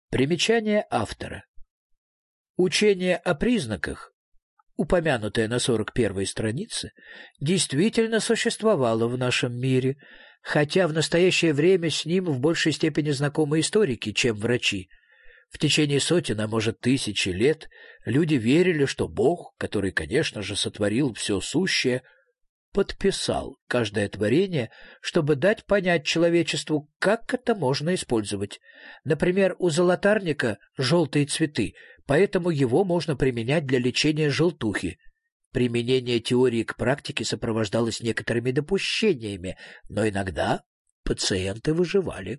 Примечание автора. Учение о признаках, упомянутое на 41-й странице, действительно существовало в нашем мире, хотя в настоящее время с ним в большей степени знакомы историки, чем врачи. В течение сотен, а может тысячи лет люди верили, что Бог, который, конечно же, сотворил все сущее, подписал каждое творение, чтобы дать понять человечеству, как это можно использовать. Например, у золотарника желтые цветы, поэтому его можно применять для лечения желтухи. Применение теории к практике сопровождалось некоторыми допущениями, но иногда пациенты выживали.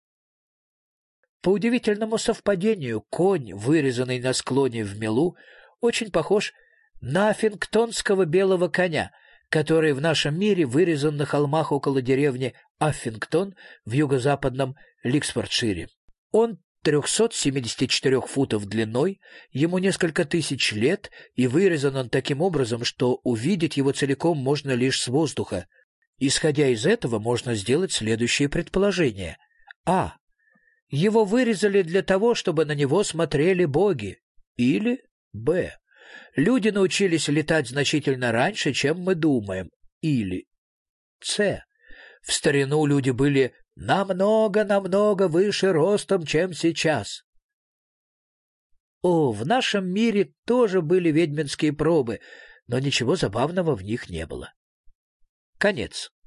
По удивительному совпадению, конь, вырезанный на склоне в мелу, очень похож на аффингтонского белого коня, который в нашем мире вырезан на холмах около деревни Аффингтон в юго-западном Ликсфордшире. Он 374 футов длиной, ему несколько тысяч лет, и вырезан он таким образом, что увидеть его целиком можно лишь с воздуха. Исходя из этого, можно сделать следующее предположение. А. Его вырезали для того, чтобы на него смотрели боги. Или Б. Люди научились летать значительно раньше, чем мы думаем. Или С. В старину люди были намного выше ростом, чем сейчас. В нашем мире тоже были ведьминские пробы, но ничего забавного в них не было. Конец.